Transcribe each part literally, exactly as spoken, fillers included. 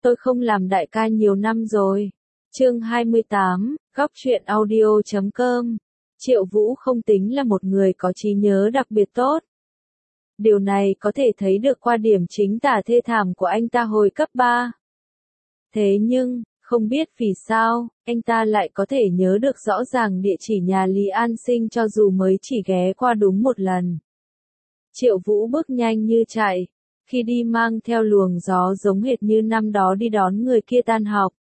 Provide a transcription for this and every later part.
tôi không làm đại ca nhiều năm rồi. Chương hai mươi tám, góc truyện audio chấm com. Triệu Vũ không tính là một người có trí nhớ đặc biệt tốt. Điều này có thể thấy được qua điểm chính tả thê thảm của anh ta hồi cấp ba. Thế nhưng, không biết vì sao, anh ta lại có thể nhớ được rõ ràng địa chỉ nhà Lý An Sinh cho dù mới chỉ ghé qua đúng một lần. Triệu Vũ bước nhanh như chạy, khi đi mang theo luồng gió giống hệt như năm đó đi đón người kia tan học.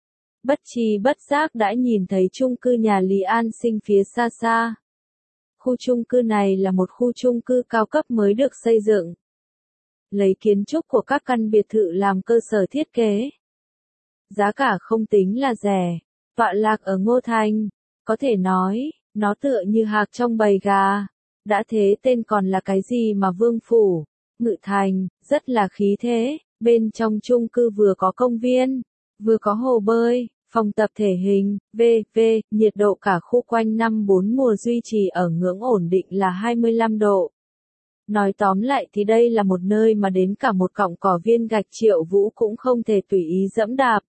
Bất tri bất giác đã nhìn thấy chung cư nhà Lý An Sinh phía xa xa. Khu chung cư này là một khu chung cư cao cấp mới được xây dựng, lấy kiến trúc của các căn biệt thự làm cơ sở thiết kế. Giá cả không tính là rẻ, tọa lạc ở Ngô Thành, có thể nói, nó tựa như hạc trong bầy gà. Đã thế tên còn là cái gì mà Vương Phủ, Ngự Thành, rất là khí thế. Bên trong chung cư vừa có công viên, vừa có hồ bơi, phòng tập thể hình, vân vân, nhiệt độ cả khu quanh năm bốn mùa duy trì ở ngưỡng ổn định là hai mươi lăm độ. Nói tóm lại thì đây là một nơi mà đến cả một cọng cỏ viên gạch Triệu Vũ cũng không thể tùy ý dẫm đạp.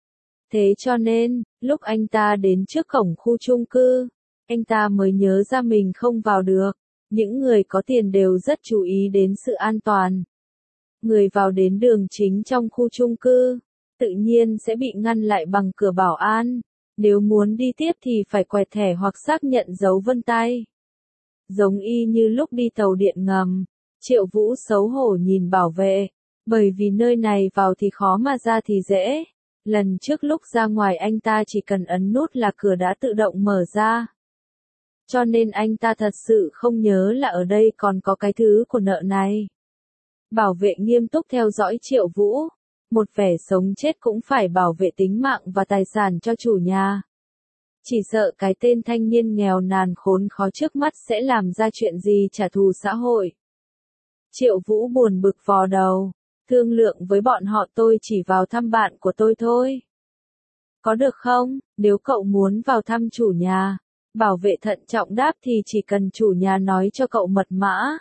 Thế cho nên, lúc anh ta đến trước cổng khu chung cư, anh ta mới nhớ ra mình không vào được. Những người có tiền đều rất chú ý đến sự an toàn. Người vào đến đường chính trong khu chung cư, tự nhiên sẽ bị ngăn lại bằng cửa bảo an. Nếu muốn đi tiếp thì phải quẹt thẻ hoặc xác nhận dấu vân tay. Giống y như lúc đi tàu điện ngầm, Triệu Vũ xấu hổ nhìn bảo vệ, bởi vì nơi này vào thì khó mà ra thì dễ. Lần trước lúc ra ngoài anh ta chỉ cần ấn nút là cửa đã tự động mở ra. Cho nên anh ta thật sự không nhớ là ở đây còn có cái thứ của nợ này. Bảo vệ nghiêm túc theo dõi Triệu Vũ. Một vẻ sống chết cũng phải bảo vệ tính mạng và tài sản cho chủ nhà. Chỉ sợ cái tên thanh niên nghèo nàn khốn khó trước mắt sẽ làm ra chuyện gì trả thù xã hội. Triệu Vũ buồn bực vò đầu. Thương lượng với bọn họ tôi chỉ vào thăm bạn của tôi thôi. Có được không, nếu cậu muốn vào thăm chủ nhà. Bảo vệ thận trọng đáp thì chỉ cần chủ nhà nói cho cậu mật mã.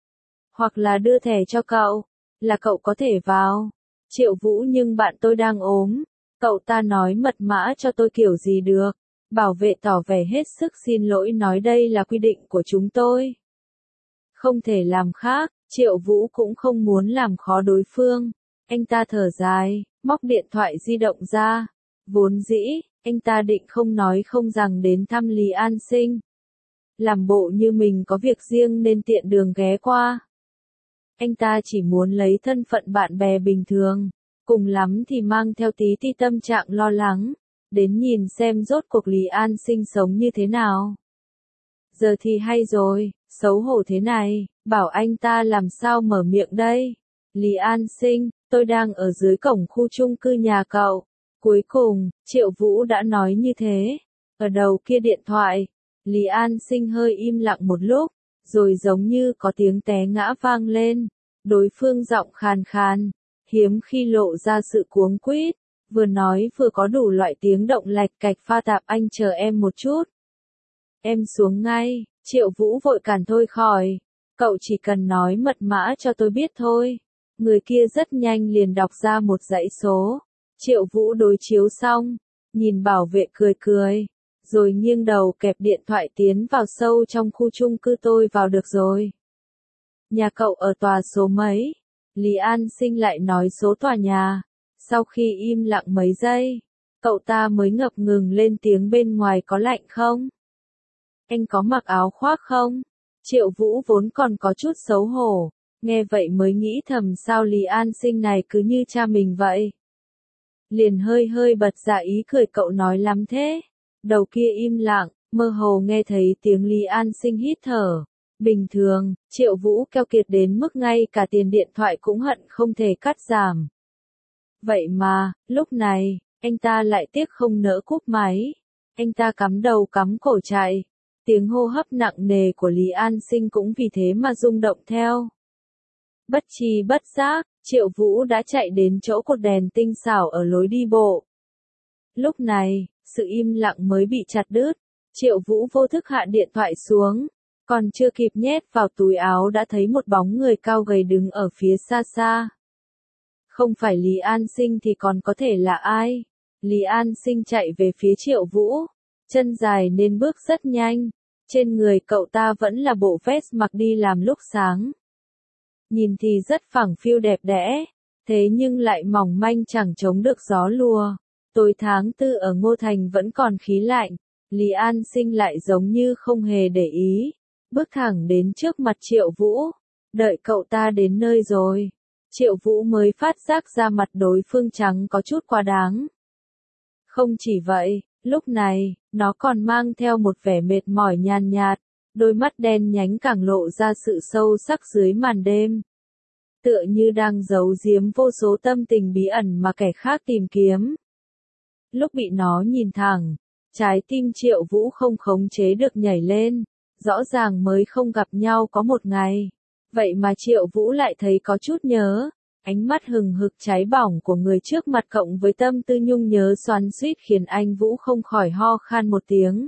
Hoặc là đưa thẻ cho cậu, là cậu có thể vào. Triệu Vũ nhưng bạn tôi đang ốm. Cậu ta nói mật mã cho tôi kiểu gì được. Bảo vệ tỏ vẻ hết sức xin lỗi nói đây là quy định của chúng tôi. Không thể làm khác, Triệu Vũ cũng không muốn làm khó đối phương. Anh ta thở dài, móc điện thoại di động ra. Vốn dĩ, anh ta định không nói không rằng đến thăm Lý An Sinh. Làm bộ như mình có việc riêng nên tiện đường ghé qua. Anh ta chỉ muốn lấy thân phận bạn bè bình thường, cùng lắm thì mang theo tí ti tâm trạng lo lắng, đến nhìn xem rốt cuộc Lý An Sinh sống như thế nào. Giờ thì hay rồi, xấu hổ thế này, bảo anh ta làm sao mở miệng đây. Lý An Sinh, tôi đang ở dưới cổng khu chung cư nhà cậu. Cuối cùng, Triệu Vũ đã nói như thế. Ở đầu kia điện thoại, Lý An Sinh hơi im lặng một lúc, rồi giống như có tiếng té ngã vang lên. Đối phương giọng khàn khàn, hiếm khi lộ ra sự cuống quýt, vừa nói vừa có đủ loại tiếng động lạch cạch pha tạp. Anh chờ em một chút. Em xuống ngay, Triệu Vũ vội cản thôi khỏi. Cậu chỉ cần nói mật mã cho tôi biết thôi. Người kia rất nhanh liền đọc ra một dãy số. Triệu Vũ đối chiếu xong, nhìn bảo vệ cười cười, rồi nghiêng đầu kẹp điện thoại tiến vào sâu trong khu chung cư. Tôi vào được rồi. Nhà cậu ở tòa số mấy? Lý An Sinh lại nói số tòa nhà. Sau khi im lặng mấy giây, cậu ta mới ngập ngừng lên tiếng bên ngoài có lạnh không? Anh có mặc áo khoác không? Triệu Vũ vốn còn có chút xấu hổ, nghe vậy mới nghĩ thầm sao Lý An Sinh này cứ như cha mình vậy. Liền hơi hơi bật ra ý cười cậu nói lắm thế. Đầu kia im lặng, mơ hồ nghe thấy tiếng Lý An Sinh hít thở. Bình thường, Triệu Vũ keo kiệt đến mức ngay cả tiền điện thoại cũng hận không thể cắt giảm. Vậy mà, lúc này, anh ta lại tiếc không nỡ cúp máy. Anh ta cắm đầu cắm cổ chạy. Tiếng hô hấp nặng nề của Lý An Sinh cũng vì thế mà rung động theo. Bất tri bất giác, Triệu Vũ đã chạy đến chỗ cột đèn tinh xảo ở lối đi bộ. Lúc này, sự im lặng mới bị chặt đứt. Triệu Vũ vô thức hạ điện thoại xuống. Còn chưa kịp nhét vào túi áo đã thấy một bóng người cao gầy đứng ở phía xa xa. Không phải Lý An Sinh thì còn có thể là ai? Lý An Sinh chạy về phía Triệu Vũ, chân dài nên bước rất nhanh. Trên người cậu ta vẫn là bộ vest mặc đi làm lúc sáng. Nhìn thì rất phẳng phiu đẹp đẽ, thế nhưng lại mỏng manh chẳng chống được gió lùa. Tối tháng tư ở Ngô Thành vẫn còn khí lạnh, Lý An Sinh lại giống như không hề để ý, bước thẳng đến trước mặt Triệu Vũ. Đợi cậu ta đến nơi rồi, Triệu Vũ mới phát giác ra mặt đối phương trắng có chút quá đáng. Không chỉ vậy, lúc này, nó còn mang theo một vẻ mệt mỏi nhàn nhạt, đôi mắt đen nhánh càng lộ ra sự sâu sắc dưới màn đêm. Tựa như đang giấu giếm vô số tâm tình bí ẩn mà kẻ khác tìm kiếm. Lúc bị nó nhìn thẳng, trái tim Triệu Vũ không khống chế được nhảy lên, rõ ràng mới không gặp nhau có một ngày. Vậy mà Triệu Vũ lại thấy có chút nhớ, ánh mắt hừng hực cháy bỏng của người trước mặt cộng với tâm tư nhung nhớ xoắn xuýt khiến anh Vũ không khỏi ho khan một tiếng.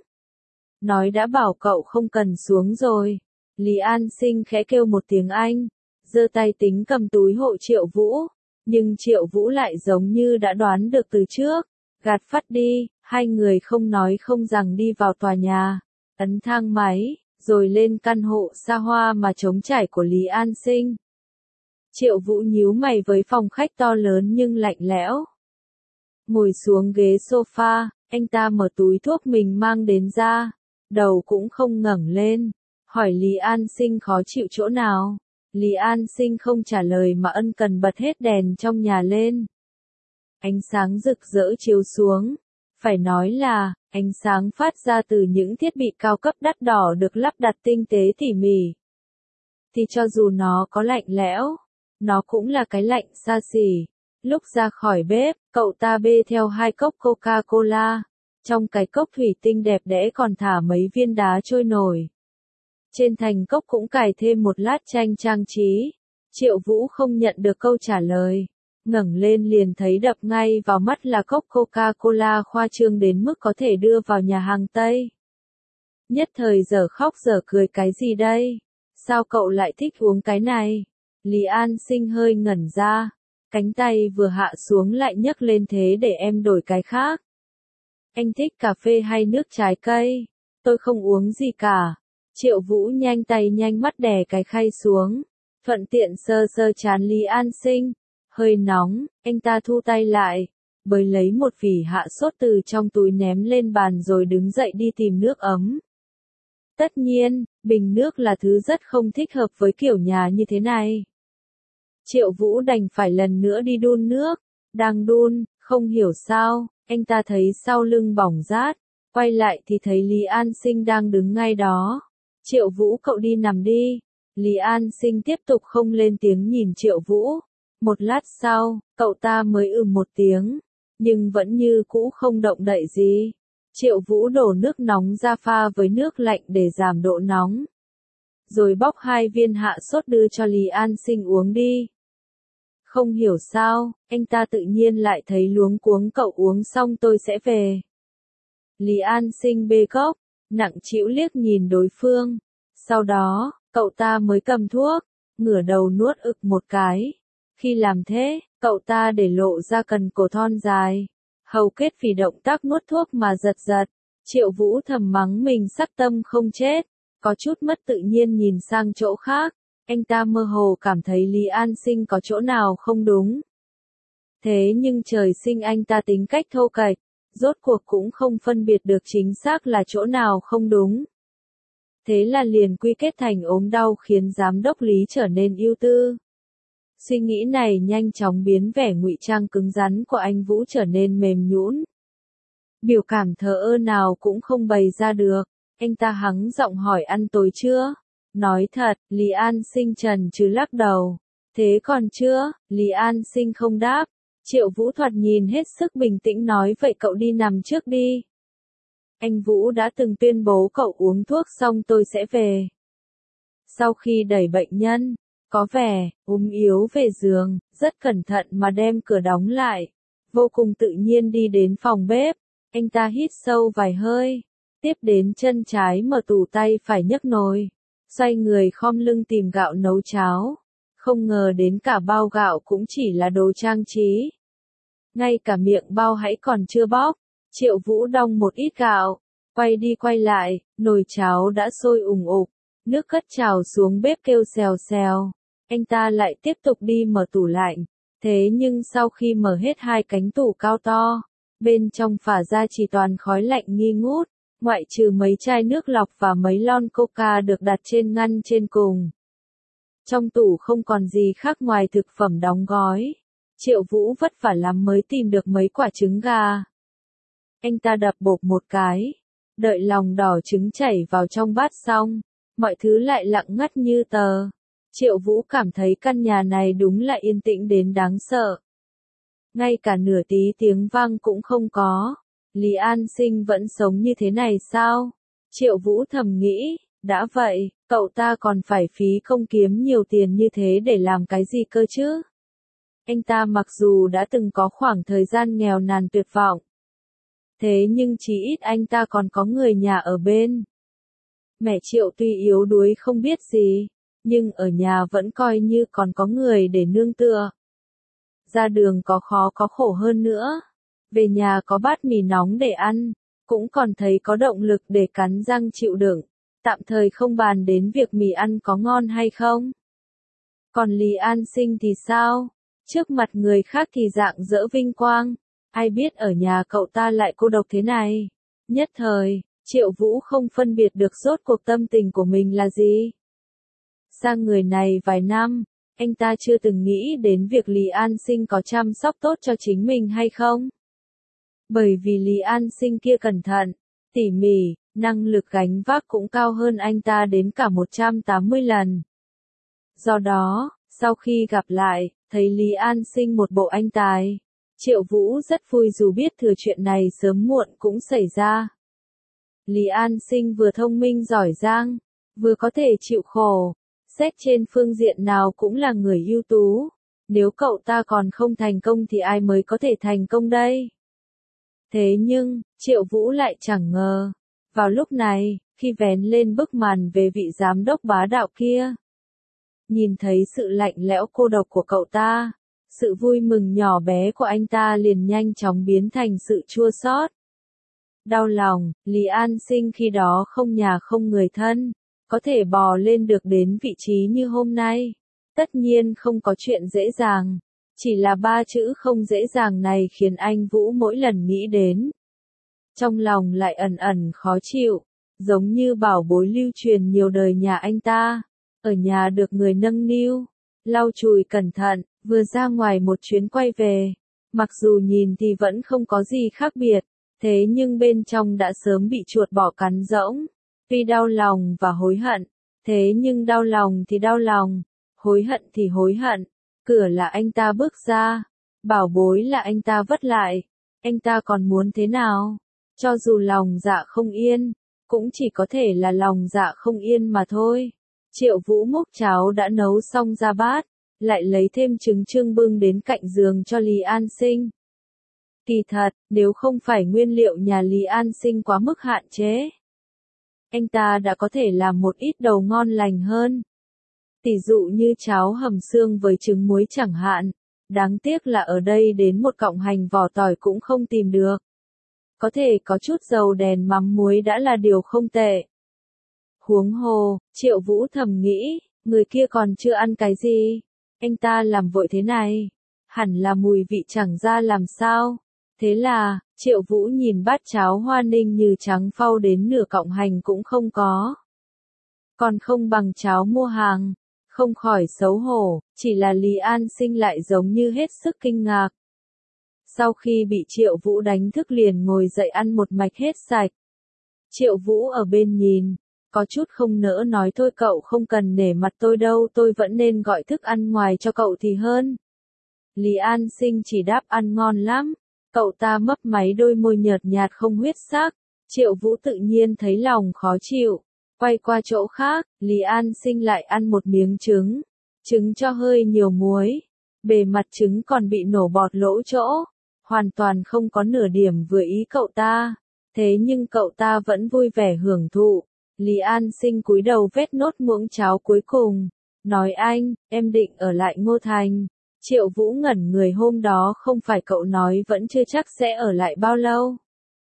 Nói đã bảo cậu không cần xuống rồi. Lý An Sinh khẽ kêu một tiếng anh, giơ tay tính cầm túi hộ Triệu Vũ, nhưng Triệu Vũ lại giống như đã đoán được từ trước, gạt phắt đi, hai người không nói không rằng đi vào tòa nhà, ấn thang máy, rồi lên căn hộ xa hoa mà trống trải của Lý An Sinh. Triệu Vũ nhíu mày với phòng khách to lớn nhưng lạnh lẽo. Ngồi xuống ghế sofa, anh ta mở túi thuốc mình mang đến ra, đầu cũng không ngẩng lên, hỏi Lý An Sinh khó chịu chỗ nào. Lý An Sinh không trả lời mà ân cần bật hết đèn trong nhà lên. Ánh sáng rực rỡ chiếu xuống, phải nói là, ánh sáng phát ra từ những thiết bị cao cấp đắt đỏ được lắp đặt tinh tế tỉ mỉ. Thì cho dù nó có lạnh lẽo, nó cũng là cái lạnh xa xỉ. Lúc ra khỏi bếp, cậu ta bê theo hai cốc Coca-Cola, trong cái cốc thủy tinh đẹp đẽ còn thả mấy viên đá trôi nổi. Trên thành cốc cũng cài thêm một lát tranh trang trí. Triệu Vũ không nhận được câu trả lời, ngẩng lên liền thấy đập ngay vào mắt là cốc Coca-Cola khoa trương đến mức có thể đưa vào nhà hàng Tây. Nhất thời giờ khóc giờ cười cái gì đây? Sao cậu lại thích uống cái này? Lý An Sinh hơi ngẩn ra, cánh tay vừa hạ xuống lại nhấc lên thế để em đổi cái khác. Anh thích cà phê hay nước trái cây? Tôi không uống gì cả. Triệu Vũ nhanh tay nhanh mắt đè cái khay xuống, thuận tiện sơ sơ trán Lý An Sinh. Hơi nóng, anh ta thu tay lại, bới lấy một vỉ hạ sốt từ trong túi ném lên bàn rồi đứng dậy đi tìm nước ấm. Tất nhiên, bình nước là thứ rất không thích hợp với kiểu nhà như thế này. Triệu Vũ đành phải lần nữa đi đun nước, đang đun, không hiểu sao, anh ta thấy sau lưng bỏng rát, quay lại thì thấy Lý An Sinh đang đứng ngay đó. Triệu Vũ cậu đi nằm đi. Lý An Sinh tiếp tục không lên tiếng nhìn Triệu Vũ. Một lát sau, cậu ta mới ừ một tiếng, nhưng vẫn như cũ không động đậy gì. Triệu Vũ đổ nước nóng ra pha với nước lạnh để giảm độ nóng. Rồi bóc hai viên hạ sốt đưa cho Lý An Sinh uống đi. Không hiểu sao, anh ta tự nhiên lại thấy luống cuống cậu uống xong tôi sẽ về. Lý An Sinh bê cốc, nặng trĩu liếc nhìn đối phương. Sau đó, cậu ta mới cầm thuốc, ngửa đầu nuốt ực một cái. Khi làm thế, cậu ta để lộ ra cần cổ thon dài, hầu kết vì động tác nuốt thuốc mà giật giật. Triệu Vũ thầm mắng mình sắc tâm không chết, có chút mất tự nhiên nhìn sang chỗ khác. Anh ta mơ hồ cảm thấy Lý An Sinh có chỗ nào không đúng. Thế nhưng trời sinh anh ta tính cách thô kệch, rốt cuộc cũng không phân biệt được chính xác là chỗ nào không đúng. Thế là liền quy kết thành ốm đau khiến giám đốc Lý trở nên ưu tư. Suy nghĩ này nhanh chóng biến vẻ ngụy trang cứng rắn của anh Vũ trở nên mềm nhũn. Biểu cảm thờ ơ nào cũng không bày ra được, anh ta hắng giọng hỏi ăn tối chưa? Nói thật, Lý An Sinh trần trừ lắc đầu. Thế còn chưa? Lý An Sinh không đáp. Triệu Vũ thoạt nhìn hết sức bình tĩnh nói vậy cậu đi nằm trước đi. Anh Vũ đã từng tuyên bố cậu uống thuốc xong tôi sẽ về. Sau khi đẩy bệnh nhân, có vẻ, ốm yếu về giường, rất cẩn thận mà đem cửa đóng lại. Vô cùng tự nhiên đi đến phòng bếp, anh ta hít sâu vài hơi. Tiếp đến chân trái mở tủ tay phải nhấc nồi. Xoay người khom lưng tìm gạo nấu cháo. Không ngờ đến cả bao gạo cũng chỉ là đồ trang trí. Ngay cả miệng bao hãy còn chưa bóp, Triệu Vũ đong một ít gạo, quay đi quay lại, nồi cháo đã sôi ùng ục, nước cất trào xuống bếp kêu xèo xèo. Anh ta lại tiếp tục đi mở tủ lạnh, thế nhưng sau khi mở hết hai cánh tủ cao to, bên trong phả ra chỉ toàn khói lạnh nghi ngút, ngoại trừ mấy chai nước lọc và mấy lon coca được đặt trên ngăn trên cùng. Trong tủ không còn gì khác ngoài thực phẩm đóng gói. Triệu Vũ vất vả lắm mới tìm được mấy quả trứng gà. Anh ta đập bộp một cái, đợi lòng đỏ trứng chảy vào trong bát xong, mọi thứ lại lặng ngắt như tờ. Triệu Vũ cảm thấy căn nhà này đúng là yên tĩnh đến đáng sợ. Ngay cả nửa tí tiếng vang cũng không có. Lý An Sinh vẫn sống như thế này sao? Triệu Vũ thầm nghĩ, đã vậy, cậu ta còn phải phí công kiếm nhiều tiền như thế để làm cái gì cơ chứ? Anh ta mặc dù đã từng có khoảng thời gian nghèo nàn tuyệt vọng, thế nhưng chí ít anh ta còn có người nhà ở bên. Mẹ Triệu tuy yếu đuối không biết gì, nhưng ở nhà vẫn coi như còn có người để nương tựa. Ra đường có khó có khổ hơn nữa, về nhà có bát mì nóng để ăn, cũng còn thấy có động lực để cắn răng chịu đựng, tạm thời không bàn đến việc mì ăn có ngon hay không. Còn Lý An Sinh thì sao? Trước mặt người khác thì rạng rỡ vinh quang, ai biết ở nhà cậu ta lại cô độc thế này. Nhất thời, Triệu Vũ không phân biệt được rốt cuộc tâm tình của mình là gì. Sang người này vài năm, anh ta chưa từng nghĩ đến việc Lý An Sinh có chăm sóc tốt cho chính mình hay không. Bởi vì Lý An Sinh kia cẩn thận, tỉ mỉ, năng lực gánh vác cũng cao hơn anh ta đến cả một trăm tám mươi lần. Do đó, sau khi gặp lại, thấy Lý An Sinh một bộ anh tài, Triệu Vũ rất vui dù biết thừa chuyện này sớm muộn cũng xảy ra. Lý An Sinh vừa thông minh giỏi giang, vừa có thể chịu khổ, xét trên phương diện nào cũng là người ưu tú. Nếu cậu ta còn không thành công thì ai mới có thể thành công đây? Thế nhưng, Triệu Vũ lại chẳng ngờ. Vào lúc này, khi vén lên bức màn về vị giám đốc bá đạo kia, nhìn thấy sự lạnh lẽo cô độc của cậu ta, sự vui mừng nhỏ bé của anh ta liền nhanh chóng biến thành sự chua xót. Đau lòng, Lý An Sinh khi đó không nhà không người thân, có thể bò lên được đến vị trí như hôm nay. Tất nhiên không có chuyện dễ dàng, chỉ là ba chữ không dễ dàng này khiến anh Vũ mỗi lần nghĩ đến. Trong lòng lại ẩn ẩn khó chịu, giống như bảo bối lưu truyền nhiều đời nhà anh ta. Ở nhà được người nâng niu, lau chùi cẩn thận, vừa ra ngoài một chuyến quay về. Mặc dù nhìn thì vẫn không có gì khác biệt, thế nhưng bên trong đã sớm bị chuột bọ cắn rỗng. Tuy đau lòng và hối hận, thế nhưng đau lòng thì đau lòng, hối hận thì hối hận. Cửa là anh ta bước ra, bảo bối là anh ta vất lại, anh ta còn muốn thế nào? Cho dù lòng dạ không yên, cũng chỉ có thể là lòng dạ không yên mà thôi. Triệu Vũ múc cháo đã nấu xong ra bát, lại lấy thêm trứng trưng bưng đến cạnh giường cho Lý An Sinh. Kỳ thật, nếu không phải nguyên liệu nhà Lý An Sinh quá mức hạn chế, anh ta đã có thể làm một ít đầu ngon lành hơn. Tỷ dụ như cháo hầm xương với trứng muối chẳng hạn. Đáng tiếc là ở đây đến một cọng hành vỏ tỏi cũng không tìm được. Có thể có chút dầu đèn mắm muối đã là điều không tệ. Huống hồ, Triệu Vũ thầm nghĩ, người kia còn chưa ăn cái gì. Anh ta làm vội thế này, hẳn là mùi vị chẳng ra làm sao. Thế là, Triệu Vũ nhìn bát cháo hoa ninh như trắng phau đến nửa cọng hành cũng không có. Còn không bằng cháo mua hàng, không khỏi xấu hổ, chỉ là Lý An Sinh lại giống như hết sức kinh ngạc. Sau khi bị Triệu Vũ đánh thức liền ngồi dậy ăn một mạch hết sạch. Triệu Vũ ở bên nhìn, có chút không nỡ nói thôi cậu không cần nể mặt tôi đâu, tôi vẫn nên gọi thức ăn ngoài cho cậu thì hơn. Lý An Sinh chỉ đáp ăn ngon lắm. Cậu ta mấp máy đôi môi nhợt nhạt không huyết sắc. Triệu Vũ tự nhiên thấy lòng khó chịu. Quay qua chỗ khác, Lý An Sinh lại ăn một miếng trứng. Trứng cho hơi nhiều muối. Bề mặt trứng còn bị nổ bọt lỗ chỗ. Hoàn toàn không có nửa điểm vừa ý cậu ta. Thế nhưng cậu ta vẫn vui vẻ hưởng thụ. Lý An Sinh cúi đầu vét nốt muỗng cháo cuối cùng. nói anh, em định ở lại Ngô Thành. Triệu Vũ ngẩn người, hôm đó không phải cậu nói vẫn chưa chắc sẽ ở lại bao lâu.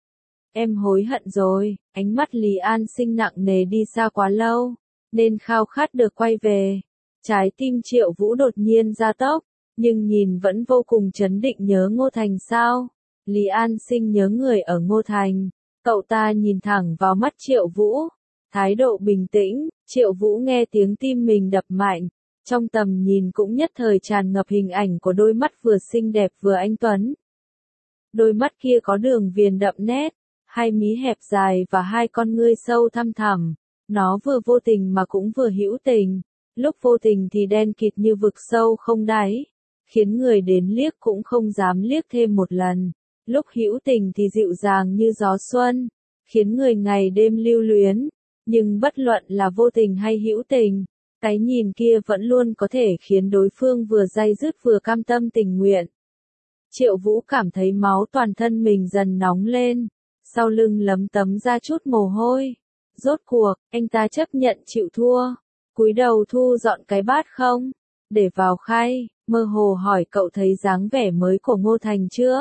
Em hối hận rồi, ánh mắt Lý An Sinh nặng nề, đi xa quá lâu, nên khao khát được quay về. Trái tim Triệu Vũ đột nhiên gia tốc, nhưng nhìn vẫn vô cùng trấn định. Nhớ Ngô Thành sao? Lý An Sinh nhớ người ở Ngô Thành. Cậu ta nhìn thẳng vào mắt Triệu Vũ, thái độ bình tĩnh. Triệu Vũ nghe tiếng tim mình đập mạnh, trong tầm nhìn cũng nhất thời tràn ngập hình ảnh của đôi mắt vừa xinh đẹp vừa anh tuấn. Đôi mắt kia có đường viền đậm nét, hai mí hẹp dài và hai con ngươi sâu thăm thẳm. Nó vừa vô tình mà cũng vừa hữu tình, lúc vô tình thì đen kịt như vực sâu không đáy, khiến người đến liếc cũng không dám liếc thêm một lần. Lúc hữu tình thì dịu dàng như gió xuân, khiến người ngày đêm lưu luyến. Nhưng bất luận là vô tình hay hữu tình, cái nhìn kia vẫn luôn có thể khiến đối phương vừa day dứt vừa cam tâm tình nguyện. Triệu Vũ cảm thấy máu toàn thân mình dần nóng lên, sau lưng lấm tấm ra chút mồ hôi. Rốt cuộc, anh ta chấp nhận chịu thua, cúi đầu thu dọn cái bát không, để vào khay, mơ hồ hỏi cậu thấy dáng vẻ mới của Ngô Thành chưa?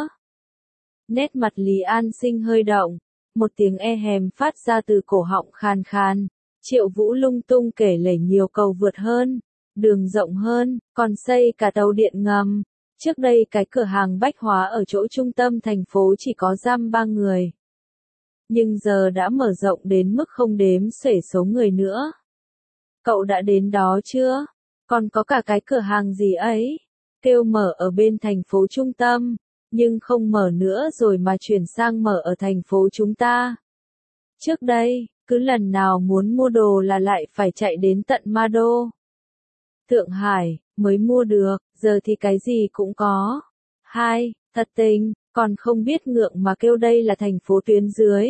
Nét mặt Lý An Sinh hơi động, một tiếng e hèm phát ra từ cổ họng khàn khàn. Triệu Vũ lung tung kể lể nhiều cầu vượt hơn, đường rộng hơn, còn xây cả tàu điện ngầm. Trước đây cái cửa hàng bách hóa ở chỗ trung tâm thành phố chỉ có giam ba người, nhưng giờ đã mở rộng đến mức không đếm xuể số người nữa. Cậu đã đến đó chưa? Còn có cả cái cửa hàng gì ấy, kêu mở ở bên thành phố trung tâm, nhưng không mở nữa rồi mà chuyển sang mở ở thành phố chúng ta. Trước đây, cứ lần nào muốn mua đồ là lại phải chạy đến tận Ma Đô, Thượng Hải, mới mua được, giờ thì cái gì cũng có. Hai, thật tình, còn không biết ngượng mà kêu đây là thành phố tuyến dưới.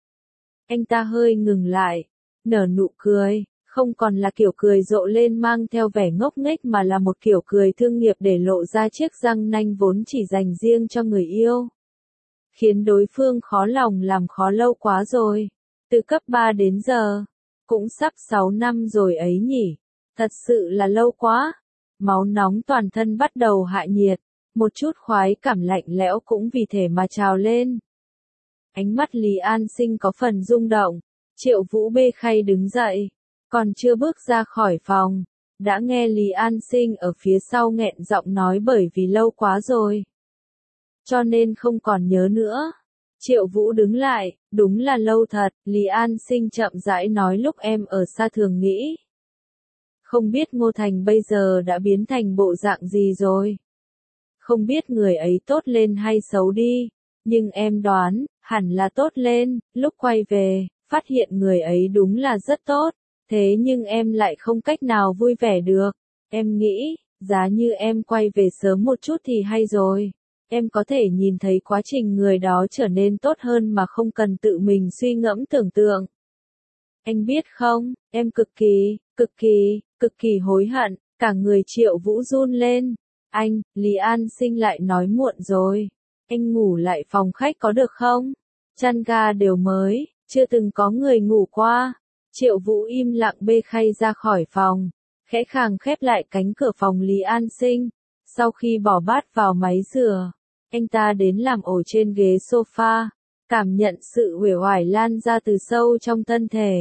Anh ta hơi ngừng lại, nở nụ cười, không còn là kiểu cười rộ lên mang theo vẻ ngốc nghếch mà là một kiểu cười thương nghiệp để lộ ra chiếc răng nanh vốn chỉ dành riêng cho người yêu. Khiến đối phương khó lòng làm khó lâu quá rồi. Từ cấp ba đến giờ, cũng sắp sáu năm rồi ấy nhỉ. Thật sự là lâu quá. Máu nóng toàn thân bắt đầu hạ nhiệt, một chút khoái cảm lạnh lẽo cũng vì thế mà trào lên. Ánh mắt Lý An Sinh có phần rung động. Triệu Vũ bê khay đứng dậy, còn chưa bước ra khỏi phòng, đã nghe Lý An Sinh ở phía sau nghẹn giọng nói bởi vì lâu quá rồi, cho nên không còn nhớ nữa. Triệu Vũ đứng lại, đúng là lâu thật. Lý An Sinh chậm rãi nói, lúc em ở xa thường nghĩ, không biết Ngô Thành bây giờ đã biến thành bộ dạng gì rồi. Không biết người ấy tốt lên hay xấu đi, nhưng em đoán, hẳn là tốt lên. Lúc quay về, phát hiện người ấy đúng là rất tốt, thế nhưng em lại không cách nào vui vẻ được. Em nghĩ, giá như em quay về sớm một chút thì hay rồi. Em có thể nhìn thấy quá trình người đó trở nên tốt hơn mà không cần tự mình suy ngẫm tưởng tượng. Anh biết không, em cực kỳ, cực kỳ, cực kỳ hối hận. Cả người Triệu Vũ run lên. Anh, Lý An Sinh lại nói, muộn rồi. Anh ngủ lại phòng khách có được không? Chăn ga đều mới, chưa từng có người ngủ qua. Triệu Vũ im lặng bê khay ra khỏi phòng, khẽ khàng khép lại cánh cửa phòng Lý An Sinh. Sau khi bỏ bát vào máy rửa, anh ta đến làm ổ trên ghế sofa, cảm nhận sự uể oải lan ra từ sâu trong thân thể.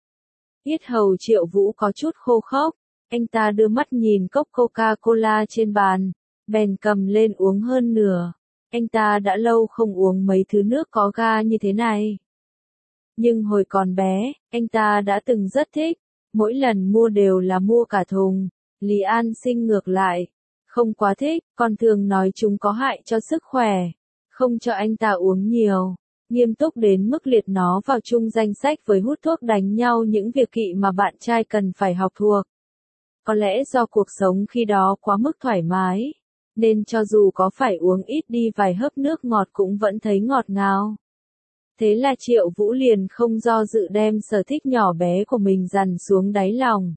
Yết hầu Triệu Vũ có chút khô khốc, anh ta đưa mắt nhìn cốc Coca-Cola trên bàn, bèn cầm lên uống hơn nửa. Anh ta đã lâu không uống mấy thứ nước có ga như thế này. Nhưng hồi còn bé, anh ta đã từng rất thích, mỗi lần mua đều là mua cả thùng. Lý An Sinh ngược lại, không quá thích, còn thường nói chúng có hại cho sức khỏe, không cho anh ta uống nhiều, nghiêm túc đến mức liệt nó vào chung danh sách với hút thuốc đánh nhau, những việc kỵ mà bạn trai cần phải học thuộc. Có lẽ do cuộc sống khi đó quá mức thoải mái, nên cho dù có phải uống ít đi vài hớp nước ngọt cũng vẫn thấy ngọt ngào. Thế là Triệu Vũ liền không do dự đem sở thích nhỏ bé của mình dằn xuống đáy lòng.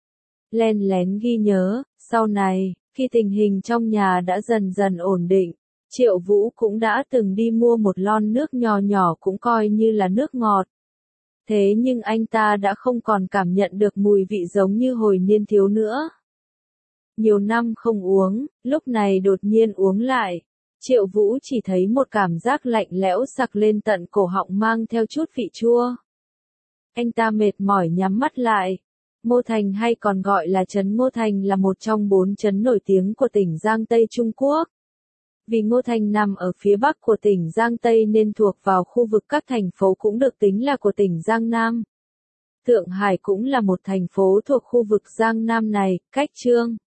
Len lén ghi nhớ, sau này, khi tình hình trong nhà đã dần dần ổn định, Triệu Vũ cũng đã từng đi mua một lon nước nhỏ nhỏ cũng coi như là nước ngọt. Thế nhưng anh ta đã không còn cảm nhận được mùi vị giống như hồi niên thiếu nữa. Nhiều năm không uống, lúc này đột nhiên uống lại. Triệu Vũ chỉ thấy một cảm giác lạnh lẽo sặc lên tận cổ họng mang theo chút vị chua. Anh ta mệt mỏi nhắm mắt lại. Mô Thành hay còn gọi là trấn Mô Thành là một trong bốn trấn nổi tiếng của tỉnh Giang Tây Trung Quốc. Vì Mô Thành nằm ở phía bắc của tỉnh Giang Tây nên thuộc vào khu vực các thành phố cũng được tính là của tỉnh Giang Nam. Thượng Hải cũng là một thành phố thuộc khu vực Giang Nam này, cách Chương